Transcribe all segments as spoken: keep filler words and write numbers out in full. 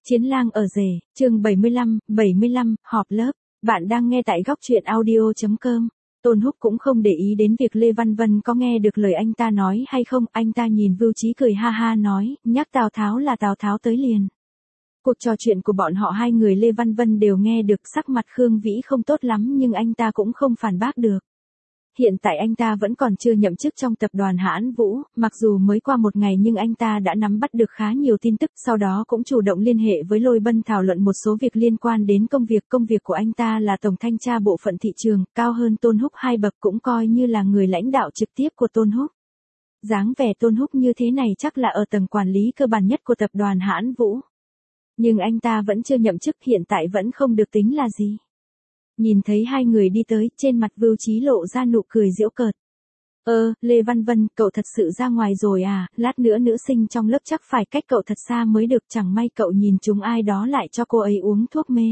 Chiến lang ở rể, chương bảy mươi lăm, bảy mươi lăm, họp lớp. Bạn đang nghe tại góc truyện audio chấm com. Tôn Húc cũng không để ý đến việc Lê Văn Vân có nghe được lời anh ta nói hay không, anh ta nhìn Vưu Chí cười ha ha nói, nhắc Tào Tháo là Tào Tháo tới liền. Cuộc trò chuyện của bọn họ hai người Lê Văn Vân đều nghe được, sắc mặt Khương Vĩ không tốt lắm nhưng anh ta cũng không phản bác được. Hiện tại anh ta vẫn còn chưa nhậm chức trong tập đoàn Hãn Vũ, mặc dù mới qua một ngày nhưng anh ta đã nắm bắt được khá nhiều tin tức, sau đó cũng chủ động liên hệ với Lôi Bân thảo luận một số việc liên quan đến công việc. Công việc của anh ta là tổng thanh tra bộ phận thị trường, cao hơn Tôn Húc hai bậc, cũng coi như là người lãnh đạo trực tiếp của Tôn Húc. Dáng vẻ Tôn Húc như thế này chắc là ở tầng quản lý cơ bản nhất của tập đoàn Hãn Vũ. Nhưng anh ta vẫn chưa nhậm chức, hiện tại vẫn không được tính là gì. Nhìn thấy hai người đi tới, trên mặt Vưu Chí lộ ra nụ cười giễu cợt. Ơ, Lê Văn Vân, cậu thật sự ra ngoài rồi à, lát nữa nữ sinh trong lớp chắc phải cách cậu thật xa mới được, chẳng may cậu nhìn chúng ai đó lại cho cô ấy uống thuốc mê.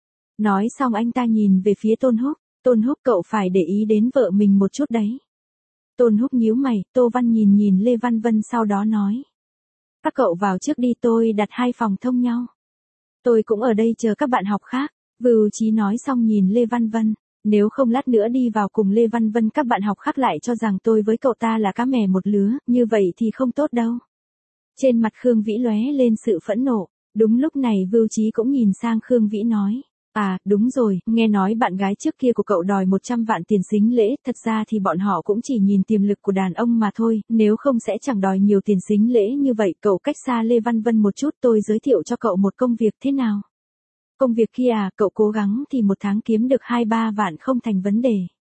Nói xong anh ta nhìn về phía Tôn Húc, Tôn Húc cậu phải để ý đến vợ mình một chút đấy. Tôn Húc nhíu mày, Tô Văn nhìn nhìn Lê Văn Vân sau đó nói. Các cậu vào trước đi, tôi đặt hai phòng thông nhau. Tôi cũng ở đây chờ các bạn học khác. Vưu Chí nói xong nhìn Lê Văn Vân, nếu không lát nữa đi vào cùng Lê Văn Vân các bạn học khác lại cho rằng tôi với cậu ta là cá mè một lứa, như vậy thì không tốt đâu. Trên mặt Khương Vĩ lóe lên sự phẫn nộ, đúng lúc này Vưu Chí cũng nhìn sang Khương Vĩ nói, à, đúng rồi, nghe nói bạn gái trước kia của cậu đòi một trăm vạn tiền sính lễ, thật ra thì bọn họ cũng chỉ nhìn tiềm lực của đàn ông mà thôi, nếu không sẽ chẳng đòi nhiều tiền sính lễ như vậy. Cậu cách xa Lê Văn Vân một chút, tôi giới thiệu cho cậu một công việc thế nào? Công việc kia à, cậu cố gắng thì một tháng kiếm được hai ba vạn không thành vấn đề.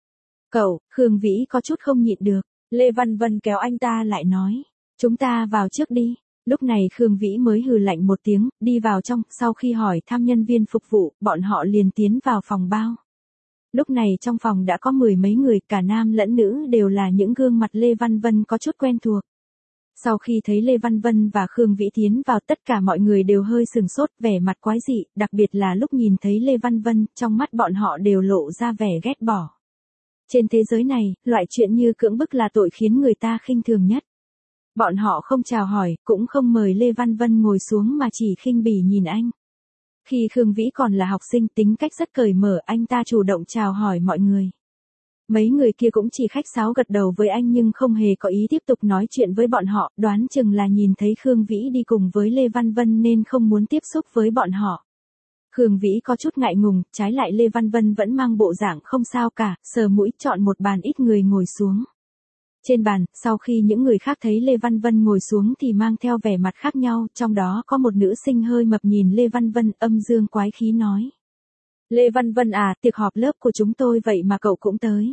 Cậu, Khương Vĩ có chút không nhịn được, Lê Văn Vân kéo anh ta lại nói, chúng ta vào trước đi. Lúc này Khương Vĩ mới hừ lạnh một tiếng, đi vào trong, sau khi hỏi thăm nhân viên phục vụ, bọn họ liền tiến vào phòng bao. Lúc này trong phòng đã có mười mấy người, cả nam lẫn nữ đều là những gương mặt Lê Văn Vân có chút quen thuộc. Sau khi thấy Lê Văn Vân và Khương Vĩ tiến vào, tất cả mọi người đều hơi sừng sốt, vẻ mặt quái dị, đặc biệt là lúc nhìn thấy Lê Văn Vân, trong mắt bọn họ đều lộ ra vẻ ghét bỏ. Trên thế giới này, loại chuyện như cưỡng bức là tội khiến người ta khinh thường nhất. Bọn họ không chào hỏi, cũng không mời Lê Văn Vân ngồi xuống mà chỉ khinh bỉ nhìn anh. Khi Khương Vĩ còn là học sinh, tính cách rất cởi mở, anh ta chủ động chào hỏi mọi người. Mấy người kia cũng chỉ khách sáo gật đầu với anh nhưng không hề có ý tiếp tục nói chuyện với bọn họ, đoán chừng là nhìn thấy Khương Vĩ đi cùng với Lê Văn Vân nên không muốn tiếp xúc với bọn họ. Khương Vĩ có chút ngại ngùng, trái lại Lê Văn Vân vẫn mang bộ dạng không sao cả, sờ mũi chọn một bàn ít người ngồi xuống. Trên bàn, sau khi những người khác thấy Lê Văn Vân ngồi xuống thì mang theo vẻ mặt khác nhau, trong đó có một nữ sinh hơi mập nhìn Lê Văn Vân, âm dương quái khí nói. Lê Văn Vân à, tiệc họp lớp của chúng tôi vậy mà cậu cũng tới.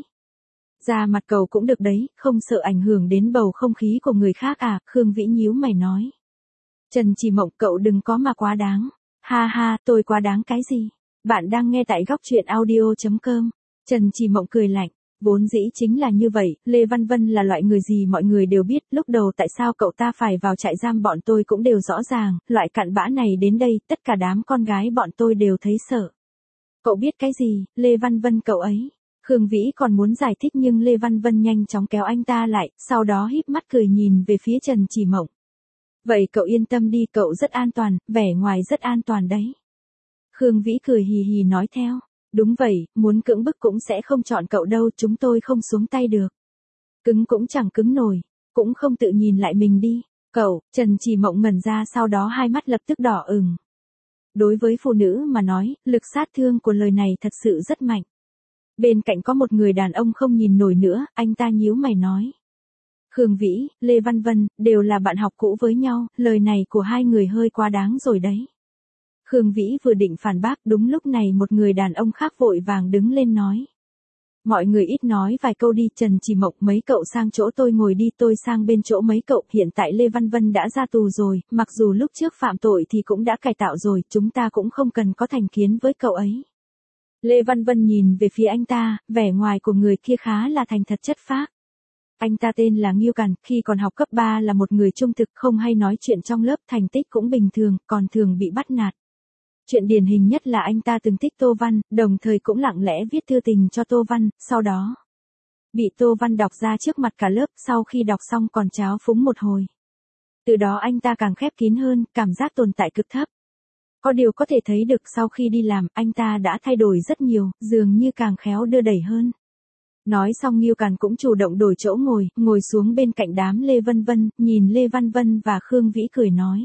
Ra mặt cậu cũng được đấy, không sợ ảnh hưởng đến bầu không khí của người khác à, Khương Vĩ nhíu mày nói. Trần Chỉ Mộng, cậu đừng có mà quá đáng. Ha ha, tôi quá đáng cái gì? Bạn đang nghe tại góc truyện audio chấm com. Trần Chỉ Mộng cười lạnh. Vốn dĩ chính là như vậy, Lê Văn Vân là loại người gì mọi người đều biết, lúc đầu tại sao cậu ta phải vào trại giam bọn tôi cũng đều rõ ràng, loại cặn bã này đến đây, tất cả đám con gái bọn tôi đều thấy sợ. Cậu biết cái gì, Lê Văn Vân cậu ấy? Khương Vĩ còn muốn giải thích nhưng Lê Văn Vân nhanh chóng kéo anh ta lại, sau đó híp mắt cười nhìn về phía Trần Chỉ Mộng. Vậy cậu yên tâm đi, cậu rất an toàn, vẻ ngoài rất an toàn đấy. Khương Vĩ cười hì hì nói theo. Đúng vậy, muốn cưỡng bức cũng sẽ không chọn cậu đâu, chúng tôi không xuống tay được. Cứng cũng chẳng cứng nổi, cũng không tự nhìn lại mình đi. Cậu, Trần Chỉ Mộng ngẩn ra, sau đó hai mắt lập tức đỏ ửng. Đối với phụ nữ mà nói, lực sát thương của lời này thật sự rất mạnh. Bên cạnh có một người đàn ông không nhìn nổi nữa, anh ta nhíu mày nói. Khương Vĩ, Lê Văn Vân, đều là bạn học cũ với nhau, lời này của hai người hơi quá đáng rồi đấy. Khương Vĩ vừa định phản bác, đúng lúc này một người đàn ông khác vội vàng đứng lên nói. Mọi người ít nói vài câu đi, Trần Chỉ Mộng, mấy cậu sang chỗ tôi ngồi đi, tôi sang bên chỗ mấy cậu, hiện tại Lê Văn Vân đã ra tù rồi, mặc dù lúc trước phạm tội thì cũng đã cải tạo rồi, chúng ta cũng không cần có thành kiến với cậu ấy. Lê Văn Vân nhìn về phía anh ta, vẻ ngoài của người kia khá là thành thật chất phác. Anh ta tên là Ngưu Càn, khi còn học cấp ba là một người trung thực, không hay nói chuyện trong lớp, thành tích cũng bình thường, còn thường bị bắt nạt. Chuyện điển hình nhất là anh ta từng thích Tô Văn, đồng thời cũng lặng lẽ viết thư tình cho Tô Văn, sau đó bị Tô Văn đọc ra trước mặt cả lớp, sau khi đọc xong còn tráo phúng một hồi. Từ đó anh ta càng khép kín hơn, cảm giác tồn tại cực thấp. Có điều có thể thấy được sau khi đi làm, anh ta đã thay đổi rất nhiều, dường như càng khéo đưa đẩy hơn. Nói xong Ngưu Càn cũng chủ động đổi chỗ ngồi, ngồi xuống bên cạnh đám Lê Vân Vân, nhìn Lê Văn Vân và Khương Vĩ cười nói.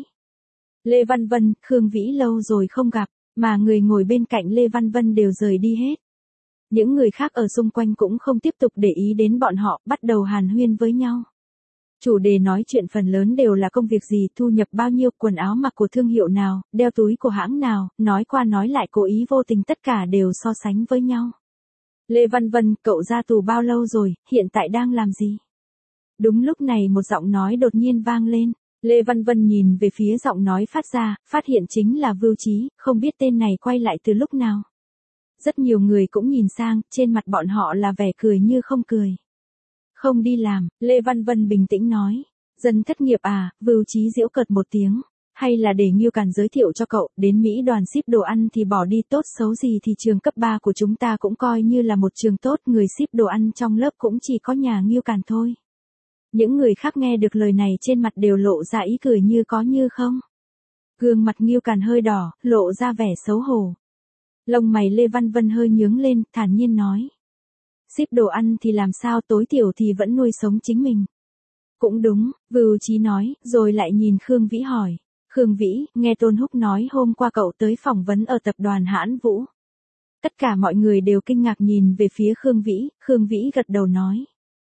Lê Văn Vân, Khương Vĩ lâu rồi không gặp, mà người ngồi bên cạnh Lê Văn Vân đều rời đi hết. Những người khác ở xung quanh cũng không tiếp tục để ý đến bọn họ, bắt đầu hàn huyên với nhau. Chủ đề nói chuyện phần lớn đều là công việc gì, thu nhập bao nhiêu, quần áo mặc của thương hiệu nào, đeo túi của hãng nào, nói qua nói lại cố ý vô tình tất cả đều so sánh với nhau. Lê Văn Vân, cậu ra tù bao lâu rồi, hiện tại đang làm gì? Đúng lúc này một giọng nói đột nhiên vang lên. Lê Văn Vân nhìn về phía giọng nói phát ra, phát hiện chính là Vưu Chí, không biết tên này quay lại từ lúc nào. Rất nhiều người cũng nhìn sang, trên mặt bọn họ là vẻ cười như không cười. Không đi làm, Lê Văn Vân bình tĩnh nói. Dân thất nghiệp à, Vưu Chí giễu cợt một tiếng. Hay là để Ngưu Càn giới thiệu cho cậu, đến Mỹ đoàn ship đồ ăn thì bỏ đi, tốt xấu gì thì trường cấp ba của chúng ta cũng coi như là một trường tốt, người ship đồ ăn trong lớp cũng chỉ có nhà Ngưu Càn thôi. Những người khác nghe được lời này trên mặt đều lộ ra ý cười như có như không. Gương mặt Ngưu Càn hơi đỏ, lộ ra vẻ xấu hổ. Lông mày Lê Văn Vân hơi nhướng lên, thản nhiên nói. Ship đồ ăn thì làm sao, tối thiểu thì vẫn nuôi sống chính mình. Cũng đúng, Vưu Chí nói, rồi lại nhìn Khương Vĩ hỏi. Khương Vĩ, nghe Tôn Húc nói hôm qua cậu tới phỏng vấn ở tập đoàn Hãn Vũ. Tất cả mọi người đều kinh ngạc nhìn về phía Khương Vĩ, Khương Vĩ gật đầu nói.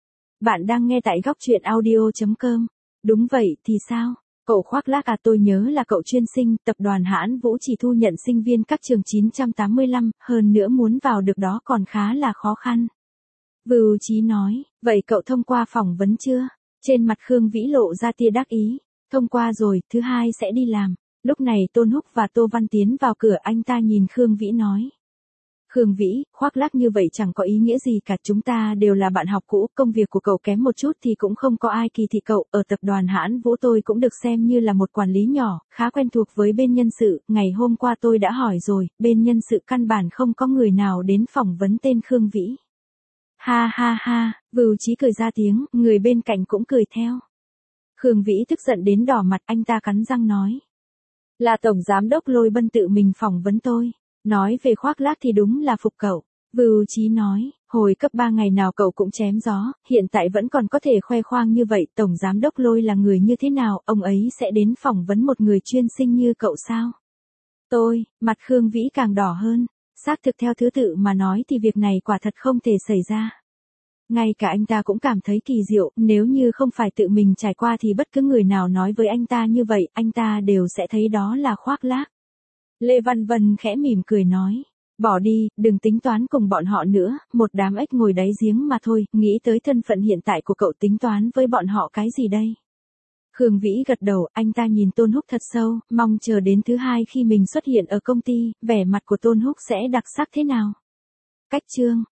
Bạn đang nghe tại góc truyện audio chấm com. Đúng vậy, thì sao? Cậu khoác lác à, tôi nhớ là cậu chuyên sinh, tập đoàn Hãn Vũ chỉ thu nhận sinh viên các trường chín trăm tám mươi lăm, hơn nữa muốn vào được đó còn khá là khó khăn. Vưu Chí nói, vậy cậu thông qua phỏng vấn chưa? Trên mặt Khương Vĩ lộ ra tia đắc ý. Thông qua rồi, thứ hai sẽ đi làm. Lúc này Tôn Húc và Tô Văn tiến vào cửa, anh ta nhìn Khương Vĩ nói. Khương Vĩ, khoác lác như vậy chẳng có ý nghĩa gì cả, chúng ta đều là bạn học cũ, công việc của cậu kém một chút thì cũng không có ai kỳ thị cậu, ở tập đoàn Hãn Vũ tôi cũng được xem như là một quản lý nhỏ, khá quen thuộc với bên nhân sự, ngày hôm qua tôi đã hỏi rồi, bên nhân sự căn bản không có người nào đến phỏng vấn tên Khương Vĩ. Ha ha ha, Vưu Chí cười ra tiếng, người bên cạnh cũng cười theo. Khương Vĩ tức giận đến đỏ mặt, anh ta cắn răng nói. Là tổng giám đốc Lôi Bân tự mình phỏng vấn tôi. Nói về khoác lác thì đúng là phục cậu. Vưu Chí nói, hồi cấp ba ngày nào cậu cũng chém gió, hiện tại vẫn còn có thể khoe khoang như vậy, tổng giám đốc Lôi là người như thế nào, ông ấy sẽ đến phỏng vấn một người chuyên sinh như cậu sao? Tôi, mặt Khương Vĩ càng đỏ hơn, xác thực theo thứ tự mà nói thì việc này quả thật không thể xảy ra. Ngay cả anh ta cũng cảm thấy kỳ diệu, nếu như không phải tự mình trải qua thì bất cứ người nào nói với anh ta như vậy, anh ta đều sẽ thấy đó là khoác lác. Lê Văn Vân khẽ mỉm cười nói, bỏ đi, đừng tính toán cùng bọn họ nữa, một đám ếch ngồi đáy giếng mà thôi, nghĩ tới thân phận hiện tại của cậu tính toán với bọn họ cái gì đây? Khương Vĩ gật đầu, anh ta nhìn Tôn Húc thật sâu, mong chờ đến thứ hai khi mình xuất hiện ở công ty, vẻ mặt của Tôn Húc sẽ đặc sắc thế nào? Cách chương